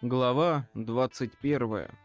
Глава 21.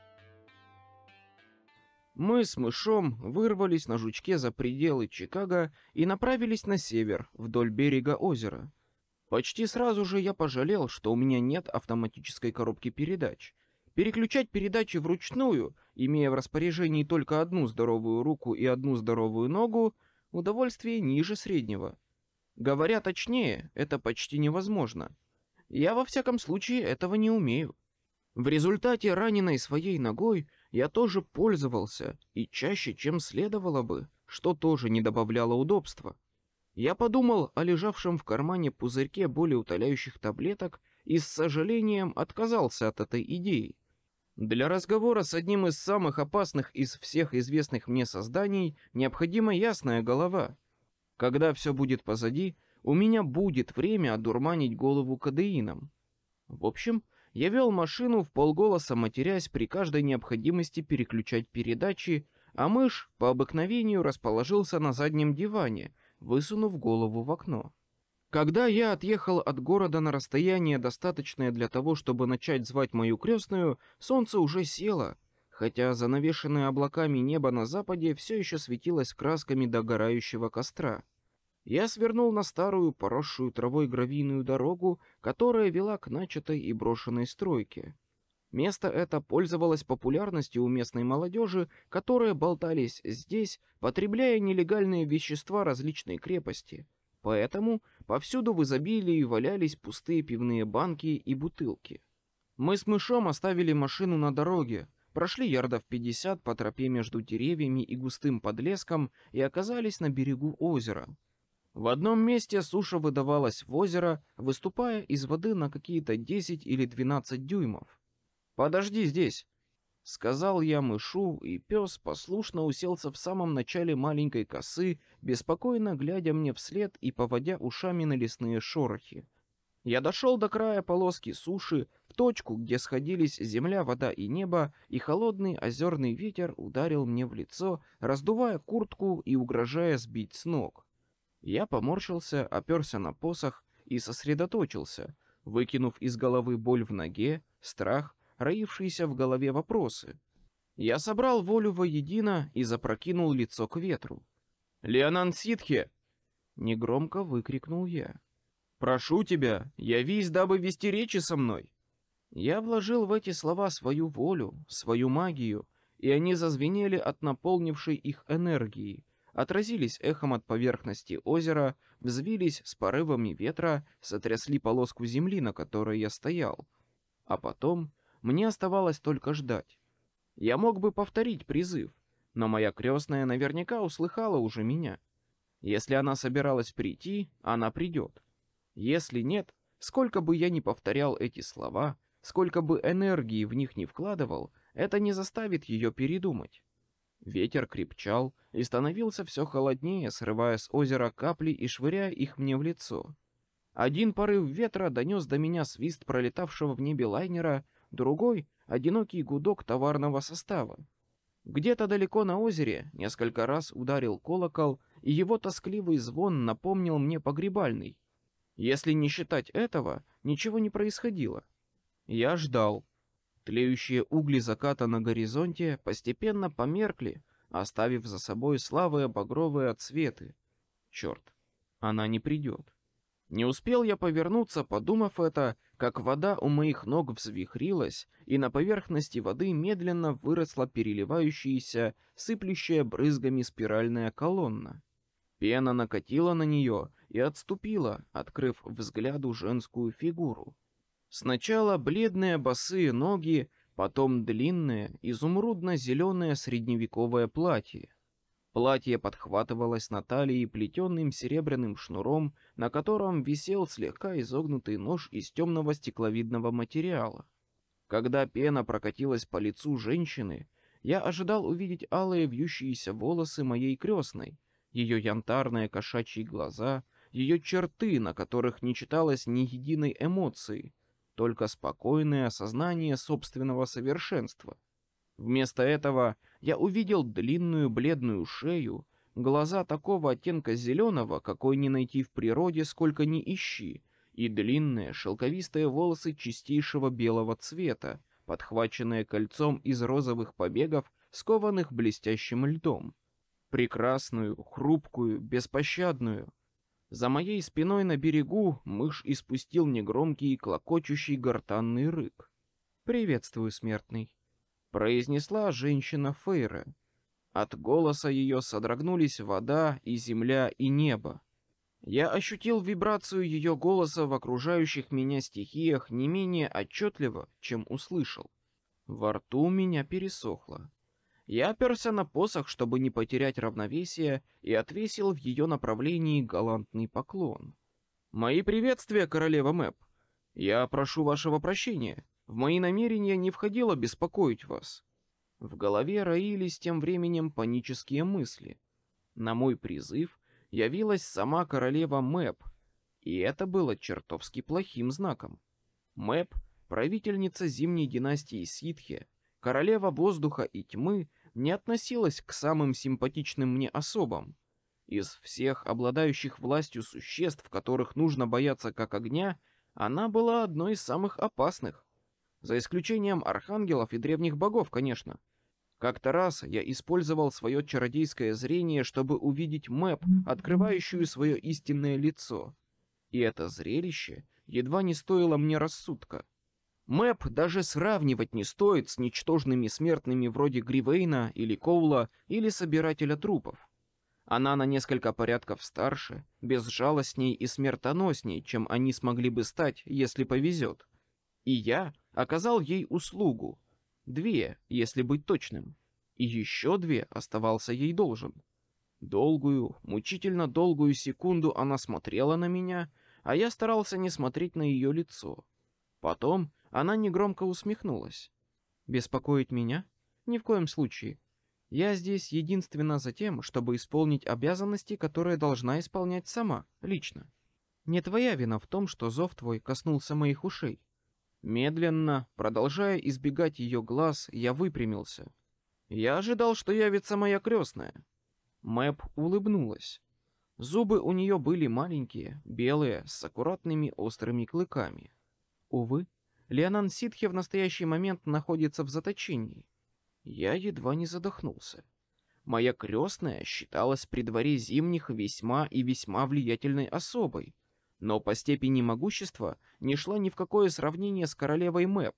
Мы с Мышом вырвались на жучке за пределы Чикаго и направились на север, вдоль берега озера. Почти сразу же я пожалел, что у меня нет автоматической коробки передач. Переключать передачи вручную, имея в распоряжении только одну здоровую руку и одну здоровую ногу, удовольствие ниже среднего. Говоря точнее, это почти невозможно. Я во всяком случае этого не умею. В результате раненой своей ногой я тоже пользовался, и чаще, чем следовало бы, что тоже не добавляло удобства. Я подумал о лежавшем в кармане пузырьке болеутоляющих таблеток и с сожалением отказался от этой идеи. Для разговора с одним из самых опасных из всех известных мне созданий необходима ясная голова. Когда все будет позади, у меня будет время одурманить голову кодеином. В общем, я вел машину вполголоса, матерясь при каждой необходимости переключать передачи, а Мышь по обыкновению расположился на заднем диване, высунув голову в окно. Когда я отъехал от города на расстояние, достаточное для того, чтобы начать звать мою крестную, солнце уже село, хотя занавешенное облаками небо на западе все еще светилось красками догорающего костра. Я свернул на старую, поросшую травой гравийную дорогу, которая вела к начатой и брошенной стройке. Место это пользовалось популярностью у местной молодежи, которые болтались здесь, потребляя нелегальные вещества различной крепости. Поэтому повсюду в изобилии валялись пустые пивные банки и бутылки. Мы с Мышом оставили машину на дороге, прошли ярдов 50 по тропе между деревьями и густым подлеском и оказались на берегу озера. В одном месте суша выдавалась в озеро, выступая из воды на какие-то 10 или 12 дюймов. «Подожди здесь», — сказал я Мышу, и пес послушно уселся в самом начале маленькой косы, беспокойно глядя мне вслед и поводя ушами на лесные шорохи. Я дошел до края полоски суши, в точку, где сходились земля, вода и небо, и холодный озерный ветер ударил мне в лицо, раздувая куртку и угрожая сбить с ног. Я поморщился, оперся на посох и сосредоточился, выкинув из головы боль в ноге, страх, роившиеся в голове вопросы. Я собрал волю воедино и запрокинул лицо к ветру. «Леонан Ситхе!» — негромко выкрикнул я. «Прошу тебя, явись, дабы вести речи со мной!» Я вложил в эти слова свою волю, свою магию, и они зазвенели от наполнившей их энергии, отразились эхом от поверхности озера, взвились с порывами ветра, сотрясли полоску земли, на которой я стоял. А потом мне оставалось только ждать. Я мог бы повторить призыв, но моя крестная наверняка услыхала уже меня. Если она собиралась прийти, она придет. Если нет, сколько бы я ни повторял эти слова, сколько бы энергии в них ни вкладывал, это не заставит ее передумать. Ветер крепчал и становился все холоднее, срывая с озера капли и швыряя их мне в лицо. Один порыв ветра донес до меня свист пролетавшего в небе лайнера, другой — одинокий гудок товарного состава. Где-то далеко на озере несколько раз ударил колокол, и его тоскливый звон напомнил мне погребальный. Если не считать этого, ничего не происходило. Я ждал. Тлеющие угли заката на горизонте постепенно померкли, оставив за собой слабые багровые отсветы. Черт, она не придет. Не успел я повернуться, подумав это, как вода у моих ног взвихрилась, и на поверхности воды медленно выросла переливающаяся, сыплющая брызгами спиральная колонна. Пена накатила на нее и отступила, открыв взгляду женскую фигуру. Сначала бледные босые ноги, потом длинное, изумрудно-зеленое средневековое платье. Платье подхватывалось на талии плетеным серебряным шнуром, на котором висел слегка изогнутый нож из темного стекловидного материала. Когда пена прокатилась по лицу женщины, я ожидал увидеть алые вьющиеся волосы моей крестной, ее янтарные кошачьи глаза, ее черты, на которых не читалось ни единой эмоции, только спокойное осознание собственного совершенства. Вместо этого я увидел длинную бледную шею, глаза такого оттенка зеленого, какой не найти в природе, сколько ни ищи, и длинные шелковистые волосы чистейшего белого цвета, подхваченные кольцом из розовых побегов, скованных блестящим льдом. Прекрасную, хрупкую, беспощадную. За моей спиной на берегу мышь испустил негромкий, клокочущий гортанный рык. «Приветствую, смертный», — произнесла женщина Фейра. От голоса ее содрогнулись вода и земля и небо. Я ощутил вибрацию ее голоса в окружающих меня стихиях не менее отчетливо, чем услышал. Во рту у меня пересохло. Я оперся на посох, чтобы не потерять равновесие, и отвесил в ее направлении галантный поклон. «Мои приветствия, королева Мэп. Я прошу вашего прощения. В мои намерения не входило беспокоить вас». В голове роились тем временем панические мысли. На мой призыв явилась сама королева Мэп, и это было чертовски плохим знаком. Мэп, правительница зимней династии Ситхи, королева воздуха и тьмы, не относилась к самым симпатичным мне особам. Из всех обладающих властью существ, которых нужно бояться как огня, она была одной из самых опасных. За исключением архангелов и древних богов, конечно. Как-то раз я использовал свое чародейское зрение, чтобы увидеть Мэп, открывающую свое истинное лицо. И это зрелище едва не стоило мне рассудка. Мэп даже сравнивать не стоит с ничтожными смертными вроде Гривейна или Коула или Собирателя трупов. Она на несколько порядков старше, безжалостней и смертоносней, чем они смогли бы стать, если повезет. И я оказал ей услугу. 2, если быть точным. И еще 2 оставался ей должен. Долгую, мучительно долгую секунду она смотрела на меня, а я старался не смотреть на ее лицо. Потом она негромко усмехнулась. «Беспокоить меня? Ни в коем случае. Я здесь единственно за тем, чтобы исполнить обязанности, которые должна исполнять сама, лично. Не твоя вина в том, что зов твой коснулся моих ушей». Медленно, продолжая избегать ее глаз, я выпрямился. Я ожидал, что явится моя крестная. Мэп улыбнулась. Зубы у нее были маленькие, белые, с аккуратными острыми клыками. Увы, Леонан Ситхи в настоящий момент находится в заточении. Я едва не задохнулся. Моя крестная считалась при дворе зимних весьма и весьма влиятельной особой, но по степени могущества не шла ни в какое сравнение с королевой Мэп.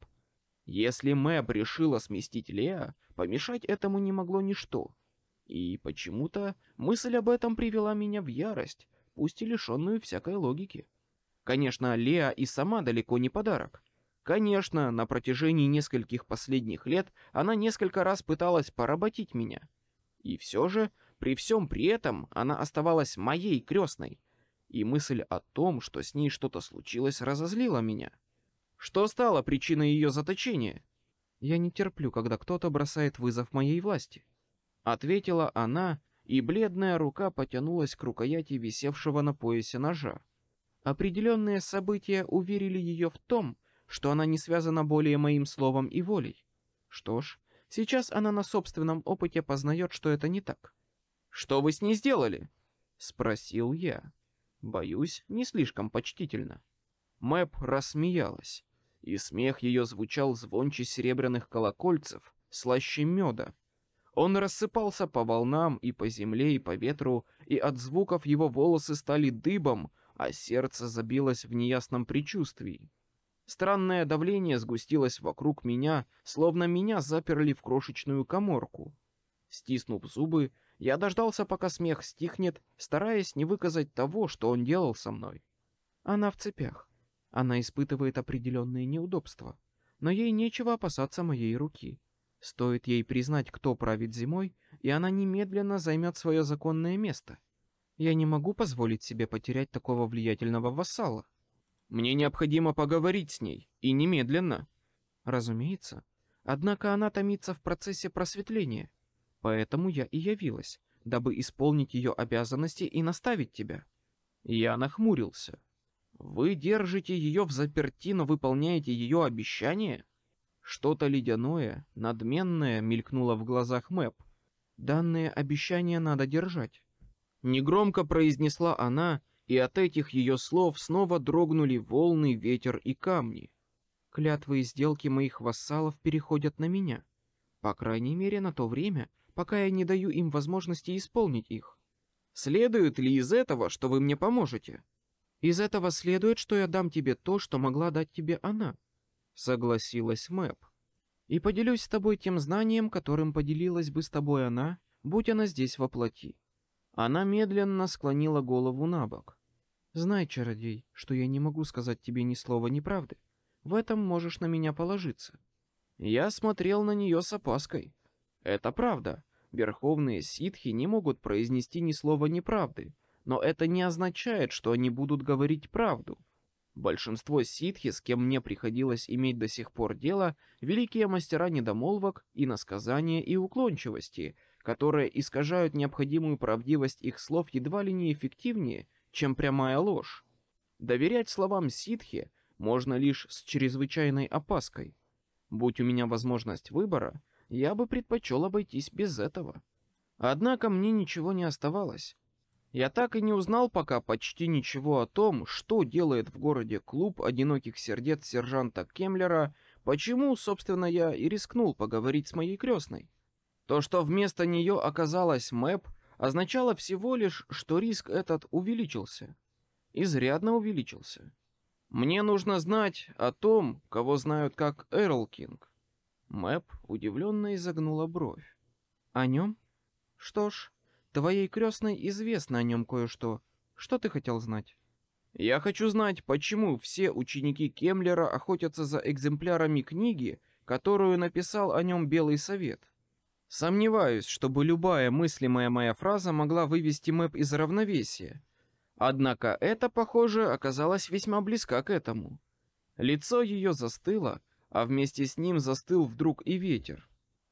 Если Мэп решила сместить Леа, помешать этому не могло ничто. И почему-то мысль об этом привела меня в ярость, пусть и лишенную всякой логики. Конечно, Леа и сама далеко не подарок. Конечно, на протяжении нескольких последних лет она несколько раз пыталась поработить меня. И все же, при всем при этом, она оставалась моей крестной. И мысль о том, что с ней что-то случилось, разозлила меня. Что стало причиной ее заточения? Я не терплю, когда кто-то бросает вызов моей власти. Ответила она, и бледная рука потянулась к рукояти висевшего на поясе ножа. Определенные события уверили ее в том, что она не связана более моим словом и волей. Что ж, сейчас она на собственном опыте познает, что это не так. «Что вы с ней сделали?» — спросил я. Боюсь, не слишком почтительно. Мэп рассмеялась, и смех ее звучал звонче серебряных колокольцев, слаще меда. Он рассыпался по волнам и по земле, и по ветру, и от звуков его волосы стали дыбом, а сердце забилось в неясном предчувствии. Странное давление сгустилось вокруг меня, словно меня заперли в крошечную каморку. Стиснув зубы, я дождался, пока смех стихнет, стараясь не выказать того, что он делал со мной. Она в цепях. Она испытывает определенные неудобства. Но ей нечего опасаться моей руки. Стоит ей признать, кто правит зимой, и она немедленно займет свое законное место. Я не могу позволить себе потерять такого влиятельного вассала. Мне необходимо поговорить с ней, и немедленно. Разумеется. Однако она томится в процессе просветления. Поэтому я и явилась, дабы исполнить ее обязанности и наставить тебя. Я нахмурился. Вы держите ее в заперти, но выполняете ее обещание? Что-то ледяное, надменное мелькнуло в глазах Мэп. Данное обещание надо держать. Негромко произнесла она, И от этих ее слов снова дрогнули волны, ветер и камни. Клятвы и сделки моих вассалов переходят на меня. По крайней мере, на то время, пока я не даю им возможности исполнить их. Следует ли из этого, что вы мне поможете? Из этого следует, что я дам тебе то, что могла дать тебе она, согласилась Мэп. И поделюсь с тобой тем знанием, которым поделилась бы с тобой она, будь она здесь во плоти. Она медленно склонила голову набок. Знай, чародей, что я не могу сказать тебе ни слова неправды. В этом можешь на меня положиться. Я смотрел на нее с опаской. Это правда. Верховные ситхи не могут произнести ни слова неправды, но это не означает, что они будут говорить правду. Большинство ситхи, с кем мне приходилось иметь до сих пор дело, великие мастера недомолвок, иносказания и уклончивости, которые искажают необходимую правдивость их слов едва ли не эффективнее, чем прямая ложь. Доверять словам ситхи можно лишь с чрезвычайной опаской. Будь у меня возможность выбора, я бы предпочел обойтись без этого. Однако мне ничего не оставалось. Я так и не узнал пока почти ничего о том, что делает в городе клуб одиноких сердец сержанта Кемлера, почему, собственно, я и рискнул поговорить с моей крестной. То, что вместо нее оказалась Мэп, означало всего лишь, что риск этот увеличился. Изрядно увеличился. Мне нужно знать о том, кого знают как Эрл Кинг. Мэп удивленно изогнула бровь. О нем? Что ж, твоей крестной известно о нем кое-что. Что ты хотел знать? Я хочу знать, почему все ученики Кемлера охотятся за экземплярами книги, которую написал о нем Белый Совет. Сомневаюсь, чтобы любая мыслимая моя фраза могла вывести Мэп из равновесия. Однако это, похоже, оказалось весьма близко к этому. Лицо ее застыло, а вместе с ним застыл вдруг и ветер.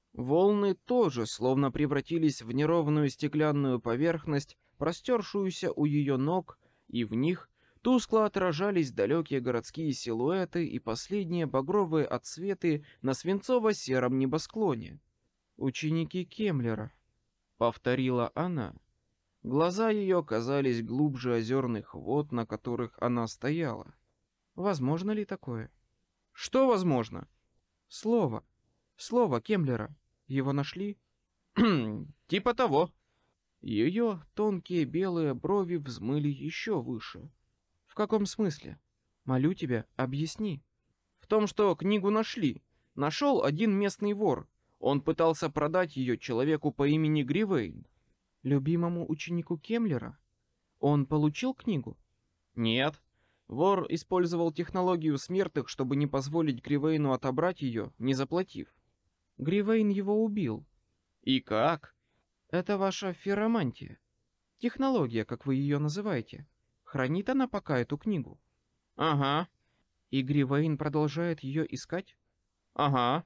Волны тоже словно превратились в неровную стеклянную поверхность, простершуюся у ее ног, и в них тускло отражались далекие городские силуэты и последние багровые отсветы на свинцово-сером небосклоне. «Ученики Кемлера», — повторила она. Глаза ее казались глубже озерных вод, на которых она стояла. «Возможно ли такое?» «Что возможно?» «Слово. Слово Кемлера. Его нашли?» «Типа того». Ее тонкие белые брови взмыли еще выше. «В каком смысле? Молю тебя, объясни». «В том, что книгу нашли. Нашел один местный вор. Он пытался продать ее человеку по имени Гривейн». «Любимому ученику Кемлера? Он получил книгу?» «Нет. Вор использовал технологию смертных, чтобы не позволить Гривейну отобрать ее, не заплатив. Гривейн его убил». «И как?» «Это ваша ферромантия. Технология, как вы ее называете. Хранит она пока эту книгу?» «Ага». «И Гривейн продолжает ее искать?» «Ага.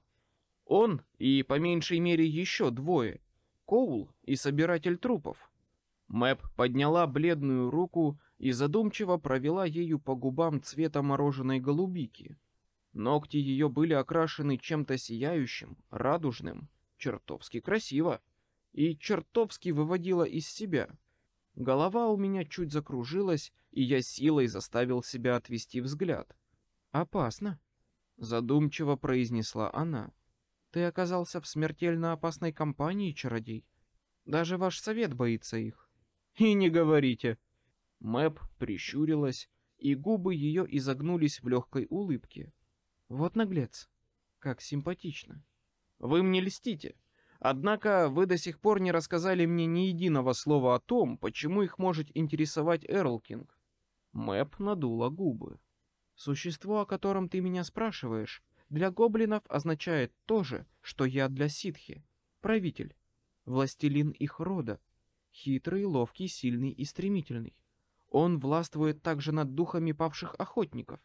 Он и по меньшей мере еще двое. Коул и собиратель трупов». Мэп подняла бледную руку и задумчиво провела ею по губам цвета мороженой голубики. Ногти ее были окрашены чем-то сияющим, радужным, чертовски красиво, и чертовски выводила из себя. Голова у меня чуть закружилась, и я силой заставил себя отвести взгляд. «Опасно», — задумчиво произнесла она. «Ты оказался в смертельно опасной компании, чародей. Даже ваш совет боится их». «И не говорите». Мэп прищурилась, и губы ее изогнулись в легкой улыбке. «Вот наглец. Как симпатично». «Вы мне льстите. Однако вы до сих пор не рассказали мне ни единого слова о том, почему их может интересовать Эрл Кинг». Мэп надула губы. «Существо, о котором ты меня спрашиваешь, для гоблинов означает то же, что я для ситхи. Правитель. Властелин их рода. Хитрый, ловкий, сильный и стремительный. Он властвует также над духами павших охотников».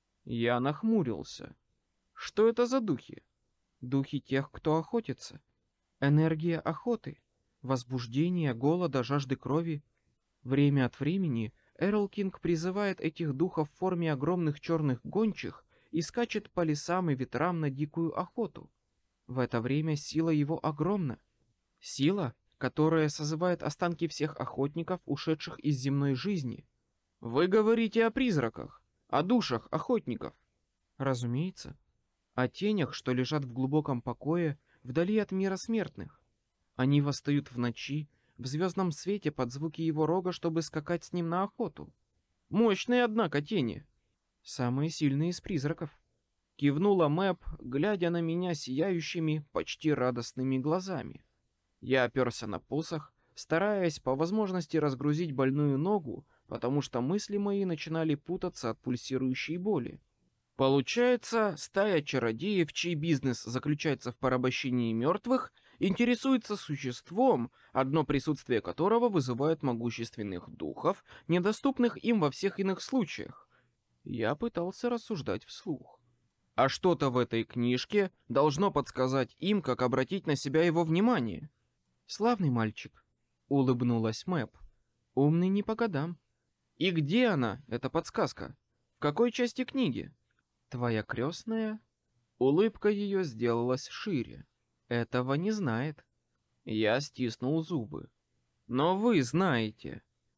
Я нахмурился. «Что это за духи?» «Духи тех, кто охотится. Энергия охоты, возбуждение, голода, жажды крови. Время от времени Эрл Кинг призывает этих духов в форме огромных черных гончих и скачет по лесам и ветрам на дикую охоту. В это время сила его огромна. Сила, которая созывает останки всех охотников, ушедших из земной жизни. Вы говорите о призраках, о душах охотников. Разумеется. О тенях, что лежат в глубоком покое, вдали от мира смертных. Они восстают в ночи, в звездном свете под звуки его рога, чтобы скакать с ним на охоту. Мощные, однако, тени. Самые сильные из призраков. Кивнула Мэп, глядя на меня сияющими, почти радостными глазами. Я оперся на посох, стараясь по возможности разгрузить больную ногу, потому что мысли мои начинали путаться от пульсирующей боли. Получается, стая чародеев, чей бизнес заключается в порабощении мертвых, интересуется существом, одно присутствие которого вызывает могущественных духов, недоступных им во всех иных случаях. Я пытался рассуждать вслух. А что-то в этой книжке должно подсказать им, как обратить на себя его внимание. Славный мальчик, улыбнулась Мэп. Умный не по годам. И где она, эта подсказка? В какой части книги? Твоя крестная? Улыбка ее сделалась шире. Этого не знает. Я стиснул зубы. Но вы знаете.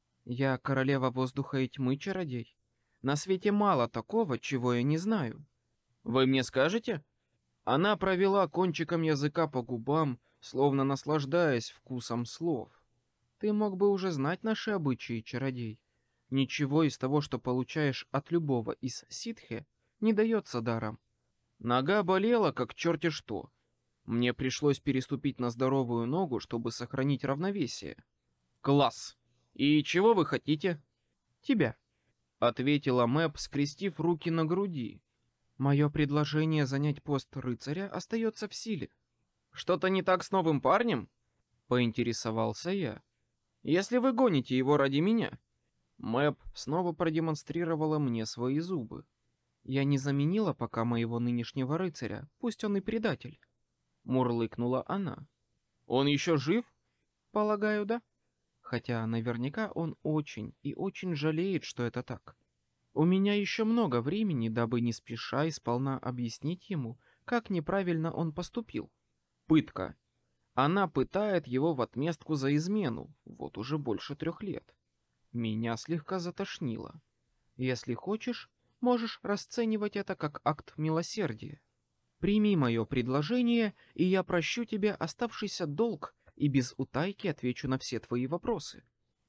Я королева воздуха и тьмы, чародей. На свете мало такого, чего я не знаю. Вы мне скажете? Она провела кончиком языка по губам, словно наслаждаясь вкусом слов. Ты мог бы уже знать наши обычаи, чародей. Ничего из того, что получаешь от любого из ситхе, не дается даром. Нога болела, как черти что. Мне пришлось переступить на здоровую ногу, чтобы сохранить равновесие. Класс. И чего вы хотите? Тебя, ответила Мэп, скрестив руки на груди. Мое предложение занять пост рыцаря остается в силе. Что-то не так с новым парнем? Поинтересовался я. Если вы гоните его ради меня. Мэп снова продемонстрировала мне свои зубы. Я не заменила пока моего нынешнего рыцаря, пусть он и предатель. Мурлыкнула она. Он еще жив? Полагаю, да. Хотя наверняка он очень и очень жалеет, что это так. У меня еще много времени, дабы не спеша и сполна объяснить ему, как неправильно он поступил. Пытка. Она пытает его в отместку за измену, вот уже больше 3 лет. Меня слегка затошнило. Если хочешь, можешь расценивать это как акт милосердия. Прими мое предложение, и я прощу тебе оставшийся долг и без утайки отвечу на все твои вопросы.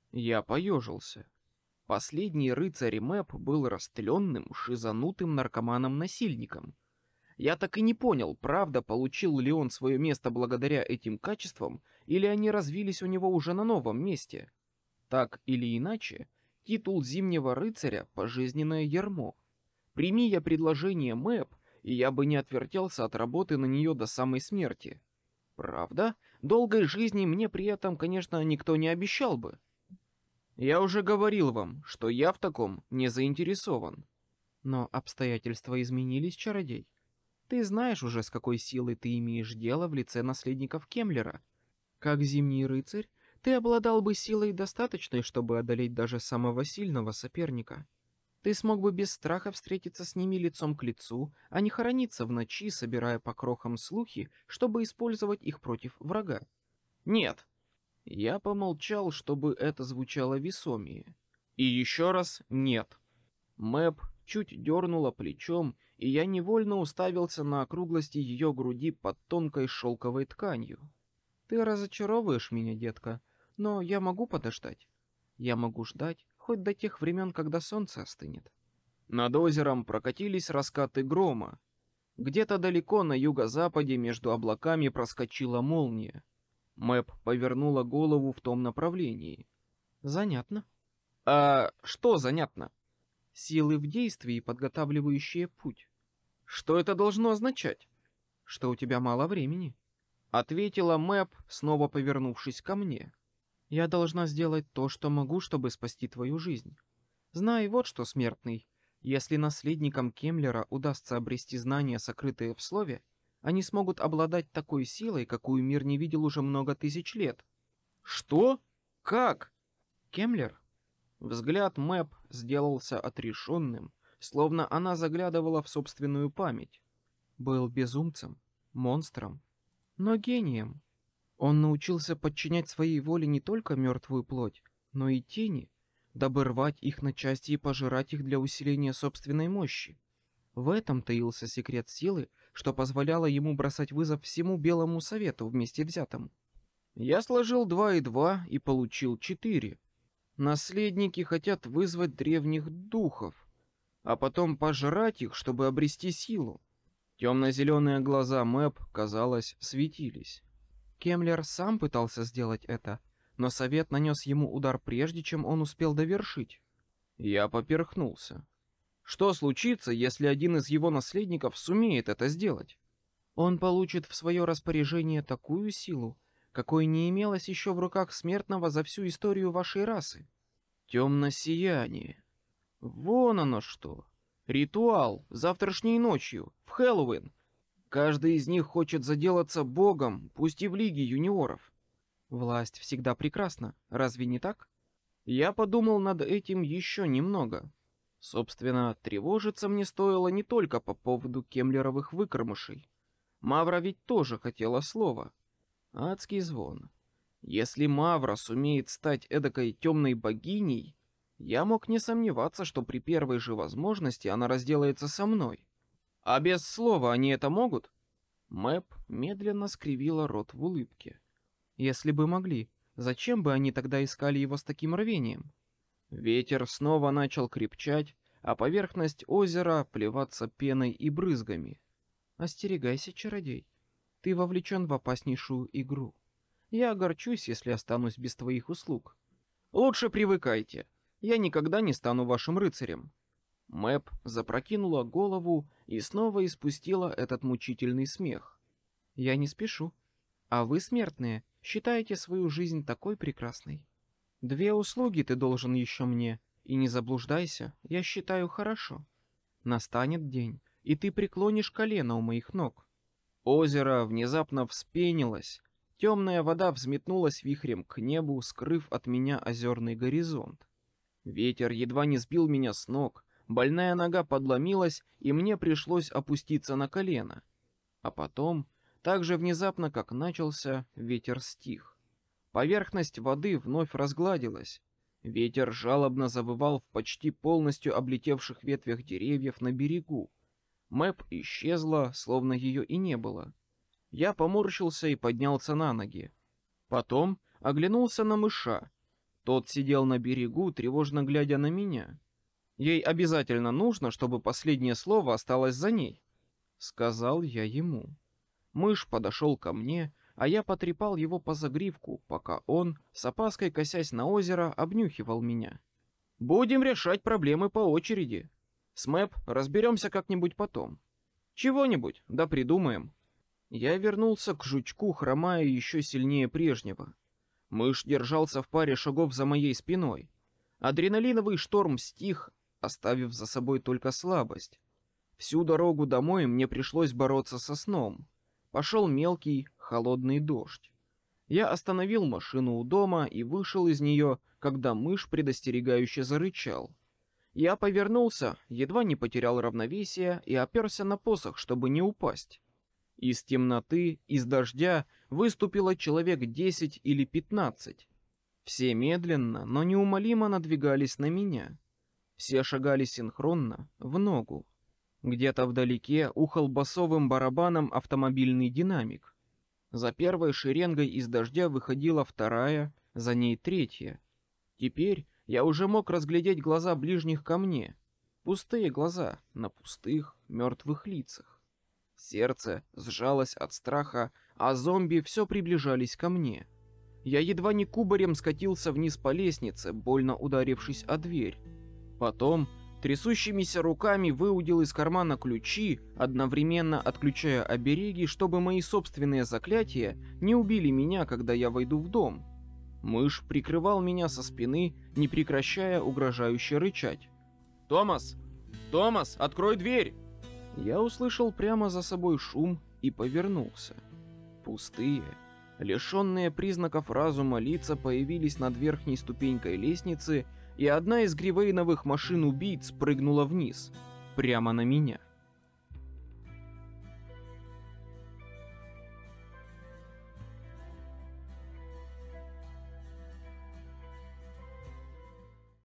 Я поежился. Последний рыцарь Мэп был растленным, шизанутым наркоманом-насильником. Я так и не понял, правда, получил ли он свое место благодаря этим качествам, или они развились у него уже на новом месте. Так или иначе, титул Зимнего рыцаря — пожизненное ярмо. Прими я предложение Мэп, и я бы не отвертелся от работы на нее до самой смерти. Правда, долгой жизни мне при этом, конечно, никто не обещал бы. Я уже говорил вам, что я в таком не заинтересован. Но обстоятельства изменились, чародей. Ты знаешь уже, с какой силой ты имеешь дело в лице наследников Кемлера. Как Зимний рыцарь, ты обладал бы силой достаточной, чтобы одолеть даже самого сильного соперника. Ты смог бы без страха встретиться с ними лицом к лицу, а не хорониться в ночи, собирая по крохам слухи, чтобы использовать их против врага. Нет. Я помолчал, чтобы это звучало весомее. И еще раз нет. Мэп чуть дернула плечом, и я невольно уставился на округлости ее груди под тонкой шелковой тканью. Ты разочаровываешь меня, детка, но я могу подождать. Я могу ждать хоть до тех времен, когда солнце остынет. Над озером прокатились раскаты грома. Где-то далеко на юго-западе между облаками проскочила молния. Мэп повернула голову в том направлении. Занятно. А что занятно? Силы в действии, подготавливающие путь. Что это должно означать? Что у тебя мало времени, ответила Мэп, снова повернувшись ко мне. Я должна сделать то, что могу, чтобы спасти твою жизнь. Знай вот что, смертный, если наследникам Кемлера удастся обрести знания, сокрытые в слове, они смогут обладать такой силой, какую мир не видел уже много тысяч лет. Что? Как? Кемлер? Взгляд Мэп сделался отрешенным, словно она заглядывала в собственную память. Был безумцем, монстром, но гением. Он научился подчинять своей воле не только мертвую плоть, но и тени, дабы рвать их на части и пожирать их для усиления собственной мощи. В этом таился секрет силы, что позволяло ему бросать вызов всему Белому Совету вместе взятому. Я сложил 2 и 2 и получил 4. Наследники хотят вызвать древних духов, а потом пожрать их, чтобы обрести силу. Темно-зеленые глаза Мэп, казалось, светились. Кемлер сам пытался сделать это, но совет нанес ему удар прежде, чем он успел довершить. Я поперхнулся. Что случится, если один из его наследников сумеет это сделать? Он получит в свое распоряжение такую силу, какой не имелось еще в руках смертного за всю историю вашей расы. Темно-сияние. Вон оно что. Ритуал завтрашней ночью, в Хэллоуин. Каждый из них хочет заделаться богом, пусть и в Лиге юниоров. Власть всегда прекрасна, разве не так? Я подумал над этим еще немного. Собственно, тревожиться мне стоило не только по поводу кемлеровых выкормышей. Мавра ведь тоже хотела слова. Адский звон. Если Мавра сумеет стать эдакой темной богиней, я мог не сомневаться, что при первой же возможности она разделается со мной. А без слова они это могут? Мэп медленно скривила рот в улыбке. Если бы могли, зачем бы они тогда искали его с таким рвением? Ветер снова начал крепчать, а поверхность озера плеваться пеной и брызгами. Остерегайся, чародей. Ты вовлечен в опаснейшую игру. Я огорчусь, если останусь без твоих услуг. Лучше привыкайте. Я никогда не стану вашим рыцарем. Мэп запрокинула голову и снова испустила этот мучительный смех. Я не спешу. А вы, смертные, считаете свою жизнь такой прекрасной. 2 услуги ты должен еще мне, и не заблуждайся, я считаю хорошо. Настанет день, и ты преклонишь колено у моих ног. Озеро внезапно вспенилось, темная вода взметнулась вихрем к небу, скрыв от меня озерный горизонт. Ветер едва не сбил меня с ног, больная нога подломилась, и мне пришлось опуститься на колено. А потом, так же внезапно, как начался, ветер стих. Поверхность воды вновь разгладилась. Ветер жалобно завывал в почти полностью облетевших ветвях деревьев на берегу. Мэп исчезла, словно ее и не было. Я поморщился и поднялся на ноги. Потом оглянулся на мыша. Тот сидел на берегу, тревожно глядя на меня. Ей обязательно нужно, чтобы последнее слово осталось за ней, сказал я ему. Мышь подошел ко мне, а я потрепал его по загривку, пока он, с опаской косясь на озеро, обнюхивал меня. Будем решать проблемы по очереди. С Мэп разберемся как-нибудь потом. Чего-нибудь, да придумаем. Я вернулся к жучку, хромая еще сильнее прежнего. Мышь держался в паре шагов за моей спиной. Адреналиновый шторм стих, оставив за собой только слабость. Всю дорогу домой мне пришлось бороться со сном. Пошел мелкий, холодный дождь. Я остановил машину у дома и вышел из нее, когда мышь предостерегающе зарычал. Я повернулся, едва не потерял равновесие и оперся на посох, чтобы не упасть. Из темноты, из дождя выступило человек 10 или 15. Все медленно, но неумолимо надвигались на меня. Все шагали синхронно, в ногу. Где-то вдалеке ухал басовым барабаном автомобильный динамик. За первой шеренгой из дождя выходила вторая, за ней третья. Теперь я уже мог разглядеть глаза ближних ко мне. Пустые глаза на пустых, мертвых лицах. Сердце сжалось от страха, а зомби все приближались ко мне. Я едва не кубарем скатился вниз по лестнице, больно ударившись о дверь. Потом трясущимися руками выудил из кармана ключи, одновременно отключая обереги, чтобы мои собственные заклятия не убили меня, когда я войду в дом. Мышь прикрывал меня со спины, не прекращая угрожающе рычать. «Томас! Томас, открой дверь!» Я услышал прямо за собой шум и повернулся. Пустые, лишенные признаков разума лица появились над верхней ступенькой лестницы, и одна из гривейновых машин-убийц прыгнула вниз, прямо на меня.